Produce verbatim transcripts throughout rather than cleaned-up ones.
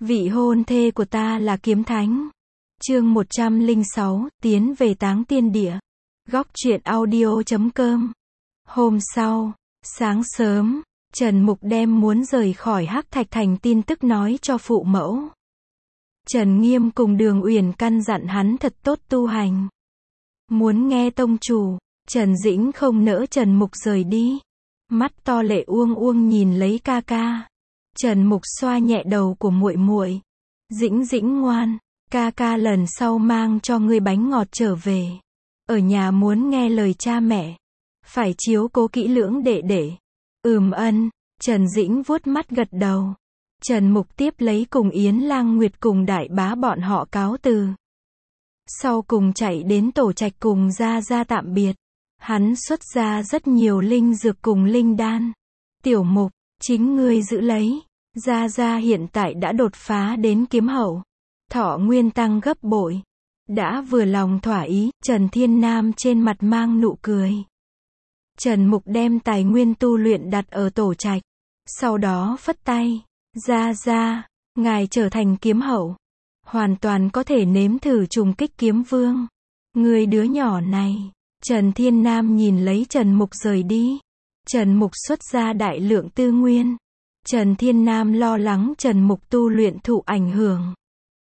Vị hôn thê của ta là kiếm thánh. Chương một trăm lẻ sáu, tiến về táng tiên địa. Góc truyện audio chấm com. Hôm sau, sáng sớm, Trần Mục đem muốn rời khỏi Hắc Thạch Thành tin tức nói cho phụ mẫu. Trần Nghiêm cùng Đường Uyển căn dặn hắn thật tốt tu hành. Muốn nghe tông chủ, Trần Dĩnh không nỡ Trần Mục rời đi. Mắt to lệ uông uông nhìn lấy ca ca. Trần Mục xoa nhẹ đầu của muội muội. Dĩnh Dĩnh ngoan, ca ca lần sau mang cho ngươi bánh ngọt trở về. Ở nhà muốn nghe lời cha mẹ. Phải chiếu cố kỹ lưỡng đệ đệ. Ừm ân, Trần Dĩnh vuốt mắt gật đầu. Trần Mục tiếp lấy cùng Yến Lang Nguyệt cùng đại bá bọn họ cáo từ. Sau cùng chạy đến tổ trạch cùng Gia Gia tạm biệt. Hắn xuất ra rất nhiều linh dược cùng linh đan. Tiểu Mục, chính ngươi giữ lấy. Gia Gia hiện tại đã đột phá đến kiếm hậu. Thọ nguyên tăng gấp bội. Đã vừa lòng thỏa ý, Trần Thiên Nam trên mặt mang nụ cười. Trần Mục đem tài nguyên tu luyện đặt ở tổ trạch. Sau đó phất tay. Gia Gia, ngài trở thành kiếm hậu. Hoàn toàn có thể nếm thử trùng kích kiếm vương. Người đứa nhỏ này. Trần Thiên Nam nhìn lấy Trần Mục rời đi. Trần Mục xuất ra đại lượng tư nguyên. Trần Thiên Nam lo lắng Trần Mục tu luyện thụ ảnh hưởng.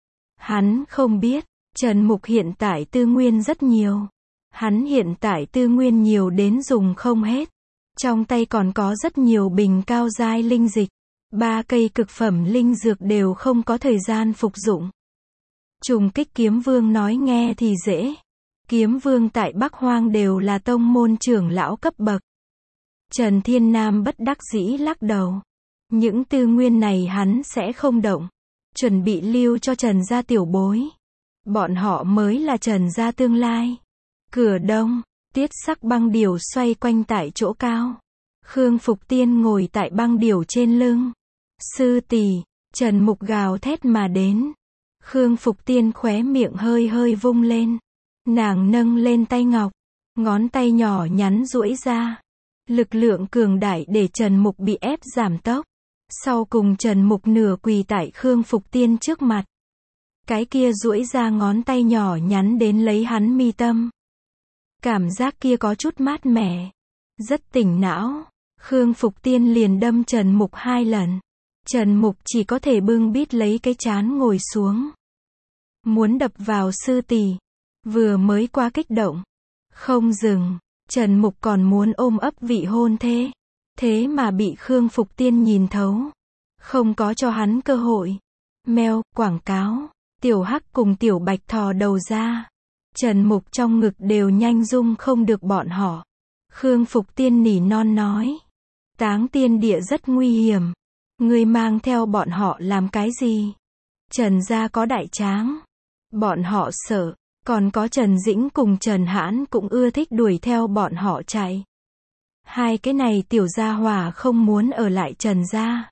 Hắn không biết, Trần Mục hiện tại tư nguyên rất nhiều. Hắn hiện tại tư nguyên nhiều đến dùng không hết. Trong tay còn có rất nhiều bình cao giai linh dịch. Ba cây cực phẩm linh dược đều không có thời gian phục dụng. Trùng kích kiếm vương nói nghe thì dễ. Kiếm vương tại Bắc Hoang đều là tông môn trưởng lão cấp bậc. Trần Thiên Nam bất đắc dĩ lắc đầu. Những tư nguyên này hắn sẽ không động. Chuẩn bị lưu cho Trần gia tiểu bối. Bọn họ mới là Trần gia tương lai. Cửa đông, Tiết Sắc băng điểu xoay quanh tại chỗ cao. Khương Phục Tiên ngồi tại băng điểu trên lưng. Sư tỷ, Trần Mục gào thét mà đến. Khương Phục Tiên khóe miệng hơi hơi vung lên. Nàng nâng lên tay ngọc. Ngón tay nhỏ nhắn duỗi ra. Lực lượng cường đại để Trần Mục bị ép giảm tốc. Sau cùng Trần Mục nửa quỳ tại Khương Phục Tiên trước mặt. Cái kia duỗi ra ngón tay nhỏ nhắn đến lấy hắn mi tâm. Cảm giác kia có chút mát mẻ. Rất tỉnh não. Khương Phục Tiên liền đâm Trần Mục hai lần. Trần Mục chỉ có thể bưng bít lấy cái trán ngồi xuống. Muốn đập vào sư tỷ. Vừa mới qua kích động. Không dừng. Trần Mục còn muốn ôm ấp vị hôn thê. Thế mà bị Khương Phục Tiên nhìn thấu. Không có cho hắn cơ hội. Mèo, quảng cáo. Tiểu Hắc cùng Tiểu Bạch thò đầu ra. Trần Mục trong ngực đều nhanh dung không được bọn họ. Khương Phục Tiên nỉ non nói. Táng tiên địa rất nguy hiểm. Ngươi mang theo bọn họ làm cái gì? Trần gia có đại tráng. Bọn họ sợ. Còn có Trần Dĩnh cùng Trần Hãn cũng ưa thích đuổi theo bọn họ chạy. Hai cái này tiểu gia hỏa không muốn ở lại Trần gia.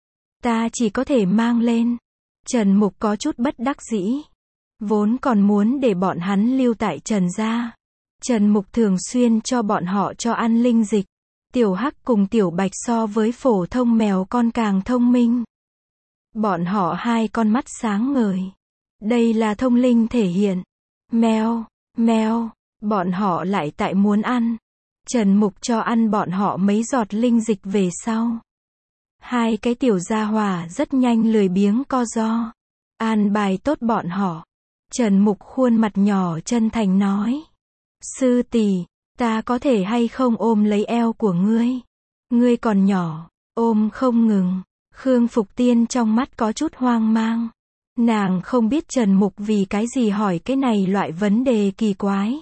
Ta chỉ có thể mang lên. Trần Mục có chút bất đắc dĩ. Vốn còn muốn để bọn hắn lưu tại Trần gia. Trần Mục thường xuyên cho bọn họ cho ăn linh dịch. Tiểu Hắc cùng Tiểu Bạch so với phổ thông mèo con càng thông minh. Bọn họ hai con mắt sáng ngời. Đây là thông linh thể hiện. Mèo, mèo, bọn họ lại tại muốn ăn. Trần Mục cho ăn bọn họ mấy giọt linh dịch về sau. Hai cái tiểu gia hỏa rất nhanh lười biếng co ro. An bài tốt bọn họ. Trần Mục khuôn mặt nhỏ chân thành nói. Sư tỷ, ta có thể hay không ôm lấy eo của ngươi? Ngươi còn nhỏ, ôm không ngừng. Khương Phục Tiên trong mắt có chút hoang mang. Nàng không biết Trần Mục vì cái gì hỏi cái này loại vấn đề kỳ quái.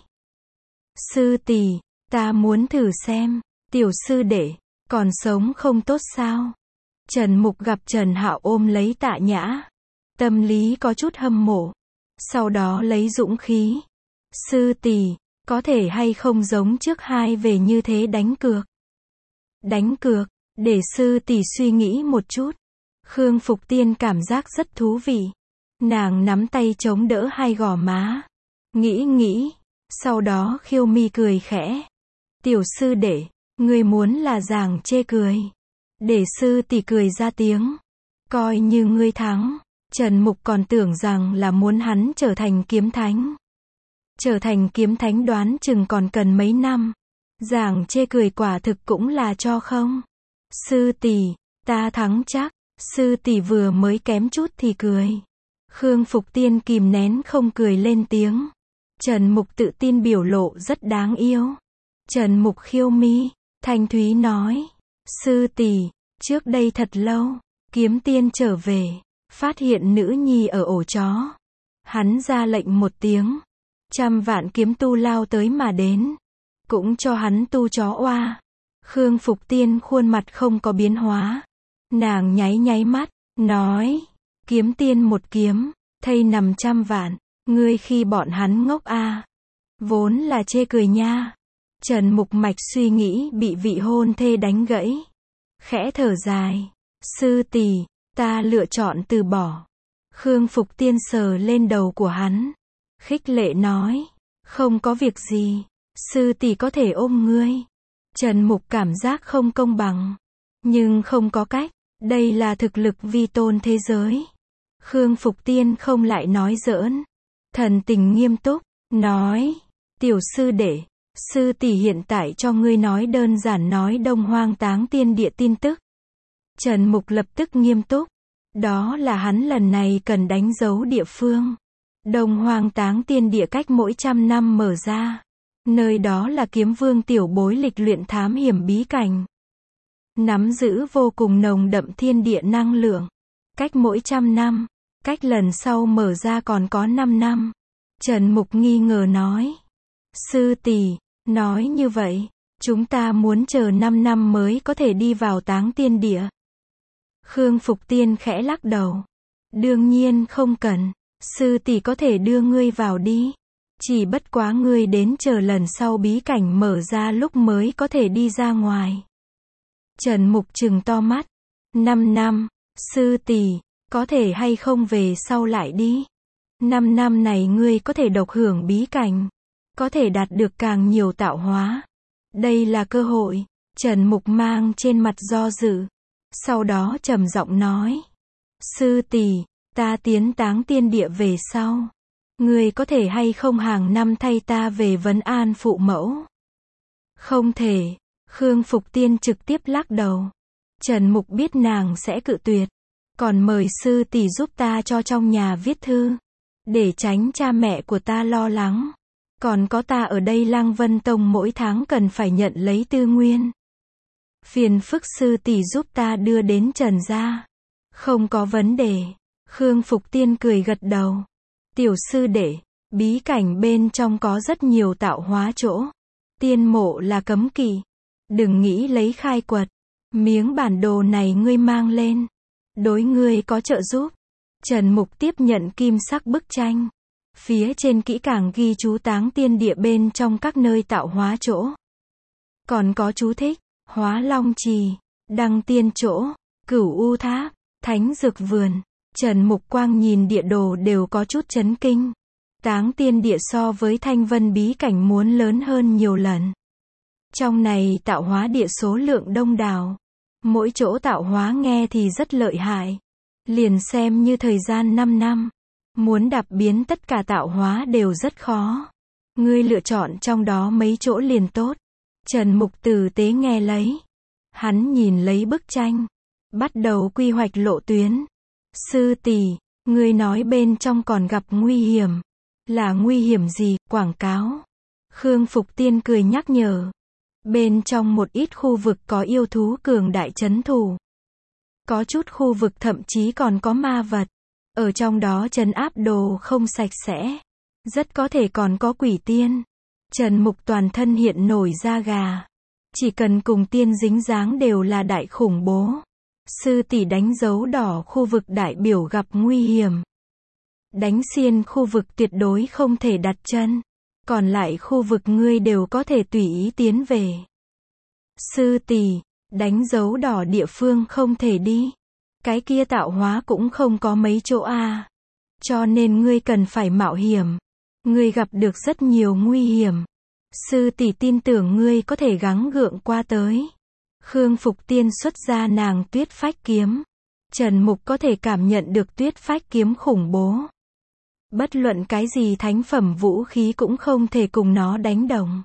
Sư tỷ, ta muốn thử xem. Tiểu sư đệ, còn sống không tốt sao? Trần Mục gặp Trần Hạo ôm lấy Tạ Nhã. Tâm lý có chút hâm mộ. Sau đó lấy dũng khí. Sư tỷ, có thể hay không giống trước hai về như thế đánh cược? Đánh cược, để sư tỷ suy nghĩ một chút. Khương Phục Tiên cảm giác rất thú vị. Nàng nắm tay chống đỡ hai gò má. Nghĩ nghĩ. Sau đó khiêu mi cười khẽ. Tiểu sư đệ, ngươi muốn là giảng chê cười. Để sư tỷ cười ra tiếng. Coi như ngươi thắng. Trần Mục còn tưởng rằng là muốn hắn trở thành kiếm thánh. Trở thành kiếm thánh đoán chừng còn cần mấy năm. Giảng chê cười quả thực cũng là cho không. Sư tỷ, ta thắng chắc. Sư tỷ vừa mới kém chút thì cười. Khương Phục Tiên kìm nén không cười lên tiếng. Trần Mục tự tin biểu lộ rất đáng yêu. Trần Mục khiêu mi, thanh thúy nói. Sư tỷ, trước đây thật lâu, kiếm tiên trở về, phát hiện nữ nhi ở ổ chó. Hắn ra lệnh một tiếng. Trăm vạn kiếm tu lao tới mà đến. Cũng cho hắn tu chó oa. Khương Phục Tiên khuôn mặt không có biến hóa. Nàng nháy nháy mắt, nói. Kiếm tiên một kiếm, thây nằm trăm vạn. Ngươi khi bọn hắn ngốc a à. Vốn là chê cười nha. Trần Mục mạch suy nghĩ bị vị hôn thê đánh gãy. Khẽ thở dài. Sư tỷ, ta lựa chọn từ bỏ. Khương Phục Tiên sờ lên đầu của hắn. Khích lệ nói. Không có việc gì. Sư tỷ có thể ôm ngươi. Trần Mục cảm giác không công bằng. Nhưng không có cách. Đây là thực lực vi tôn thế giới. Khương Phục Tiên không lại nói giỡn. Thần tình nghiêm túc. Nói. Tiểu sư đệ. Sư tỷ hiện tại cho ngươi nói đơn giản nói Đông Hoang Táng Tiên Địa tin tức. Trần Mục lập tức nghiêm túc. Đó là hắn lần này cần đánh dấu địa phương. Đông Hoang Táng Tiên Địa cách mỗi trăm năm mở ra. Nơi đó là kiếm vương tiểu bối lịch luyện thám hiểm bí cảnh. Nắm giữ vô cùng nồng đậm thiên địa năng lượng. Cách mỗi trăm năm. Cách lần sau mở ra còn có năm năm. Trần Mục nghi ngờ nói. Sư tỷ, nói như vậy, chúng ta muốn chờ năm năm mới có thể đi vào Táng Tiên Địa. Khương Phục Tiên khẽ lắc đầu. Đương nhiên không cần. Sư tỷ có thể đưa ngươi vào đi. Chỉ bất quá ngươi đến chờ lần sau bí cảnh mở ra lúc mới có thể đi ra ngoài. Trần Mục trừng to mắt. Năm năm, sư tỷ, có thể hay không về sau lại đi. Năm năm này ngươi có thể độc hưởng bí cảnh. Có thể đạt được càng nhiều tạo hóa. Đây là cơ hội. Trần Mục mang trên mặt do dự. Sau đó trầm giọng nói. Sư tỷ, ta tiến Táng Tiên Địa về sau. Ngươi có thể hay không hàng năm thay ta về vấn an phụ mẫu? Không thể. Khương Phục Tiên trực tiếp lắc đầu. Trần Mục biết nàng sẽ cự tuyệt. Còn mời sư tỷ giúp ta cho trong nhà viết thư. Để tránh cha mẹ của ta lo lắng. Còn có ta ở đây Lăng Vân Tông mỗi tháng cần phải nhận lấy tư nguyên. Phiền phức sư tỷ giúp ta đưa đến Trần gia. Không có vấn đề. Khương Phục Tiên cười gật đầu. Tiểu sư đệ, bí cảnh bên trong có rất nhiều tạo hóa chỗ. Tiên mộ là cấm kỵ. Đừng nghĩ lấy khai quật. Miếng bản đồ này ngươi mang lên. Đối ngươi có trợ giúp. Trần Mục tiếp nhận kim sắc bức tranh. Phía trên kỹ càng ghi chú Táng Tiên Địa bên trong các nơi tạo hóa chỗ. Còn có chú thích. Hóa Long Trì, Đăng Tiên chỗ, Cửu U Tháp, Thánh Dược Vườn. Trần Mục Quang nhìn địa đồ đều có chút chấn kinh. Táng Tiên Địa so với Thanh Vân bí cảnh muốn lớn hơn nhiều lần. Trong này tạo hóa địa số lượng đông đảo. Mỗi chỗ tạo hóa nghe thì rất lợi hại. Liền xem như thời gian năm năm. Muốn đạp biến tất cả tạo hóa đều rất khó. Ngươi lựa chọn trong đó mấy chỗ liền tốt. Trần Mục tử tế nghe lấy. Hắn nhìn lấy bức tranh. Bắt đầu quy hoạch lộ tuyến. Sư tỷ, ngươi nói bên trong còn gặp nguy hiểm. Là nguy hiểm gì? Quảng cáo. Khương Phục Tiên cười nhắc nhở. Bên trong một ít khu vực có yêu thú cường đại trấn thủ. Có chút khu vực thậm chí còn có ma vật. Ở trong đó trấn áp đồ không sạch sẽ. Rất có thể còn có quỷ tiên. Trần Mục toàn thân hiện nổi da gà. Chỉ cần cùng tiên dính dáng đều là đại khủng bố. Sư tỷ đánh dấu đỏ khu vực đại biểu gặp nguy hiểm. Đánh xiên khu vực tuyệt đối không thể đặt chân. Còn lại khu vực ngươi đều có thể tùy ý tiến về. Sư tỷ, đánh dấu đỏ địa phương không thể đi. Cái kia tạo hóa cũng không có mấy chỗ a. À. Cho nên ngươi cần phải mạo hiểm. Ngươi gặp được rất nhiều nguy hiểm. Sư tỷ tin tưởng ngươi có thể gắng gượng qua tới. Khương Phục Tiên xuất ra nàng Tuyết Phách kiếm. Trần Mục có thể cảm nhận được tuyết phách kiếm khủng bố. Bất luận cái gì thánh phẩm vũ khí cũng không thể cùng nó đánh đồng.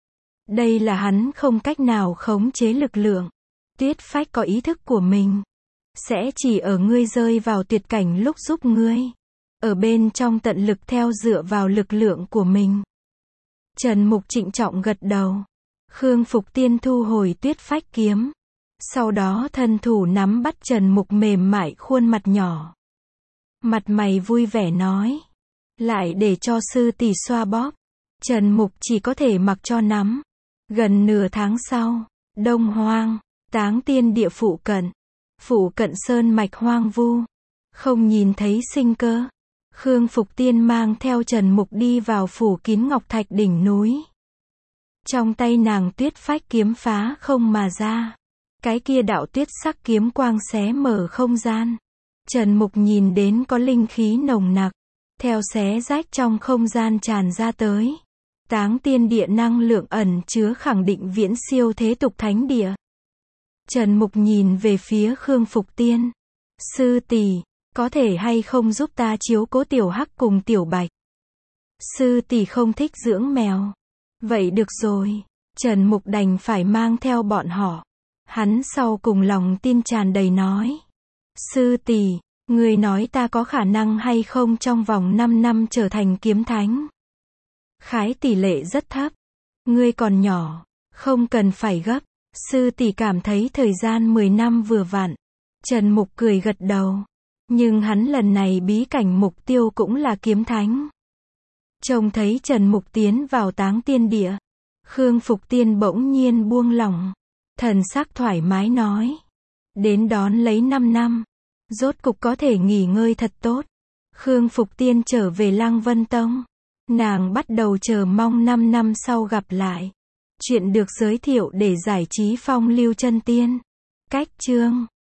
Đây là hắn không cách nào khống chế lực lượng. Tuyết phách có ý thức của mình. Sẽ chỉ ở ngươi rơi vào tuyệt cảnh lúc giúp ngươi. Ở bên trong tận lực theo dựa vào lực lượng của mình. Trần Mục trịnh trọng gật đầu. Khương Phục Tiên thu hồi tuyết phách kiếm. Sau đó thân thủ nắm bắt Trần Mục mềm mại khuôn mặt nhỏ. Mặt mày vui vẻ nói. Lại để cho sư tỷ xoa bóp. Trần Mục chỉ có thể mặc cho nắm. Gần nửa tháng sau, Đông Hoang, Táng Tiên Địa phụ cận. Phụ cận sơn mạch hoang vu. Không nhìn thấy sinh cơ. Khương Phục Tiên mang theo Trần Mục đi vào phủ kín ngọc thạch đỉnh núi. Trong tay nàng tuyết phách kiếm phá không mà ra. Cái kia đạo tuyết sắc kiếm quang xé mở không gian. Trần Mục nhìn đến có linh khí nồng nặc. Theo xé rách trong không gian tràn ra tới. Táng Tiên Địa năng lượng ẩn chứa khẳng định viễn siêu thế tục thánh địa. Trần Mục nhìn về phía Khương Phục Tiên. Sư tỷ, có thể hay không giúp ta chiếu cố tiểu hắc cùng tiểu bạch? Sư tỷ không thích dưỡng mèo. Vậy được rồi. Trần Mục đành phải mang theo bọn họ. Hắn sau cùng lòng tin tràn đầy nói. Sư tỷ, người nói ta có khả năng hay không trong vòng năm năm trở thành kiếm thánh? Khái tỷ lệ rất thấp. Ngươi còn nhỏ, không cần phải gấp. Sư tỷ cảm thấy thời gian mười năm vừa vặn. Trần Mục cười gật đầu. Nhưng hắn lần này bí cảnh mục tiêu cũng là kiếm thánh. Trông thấy Trần Mục tiến vào Táng Tiên Địa. Khương Phục Tiên bỗng nhiên buông lỏng. Thần sắc thoải mái nói. Đến đón lấy năm năm. Rốt cục có thể nghỉ ngơi thật tốt. Khương Phục Tiên trở về Lăng Vân Tông. Nàng bắt đầu chờ mong năm năm sau gặp lại. Chuyện được giới thiệu để giải trí phong lưu chân tiên. Cách chương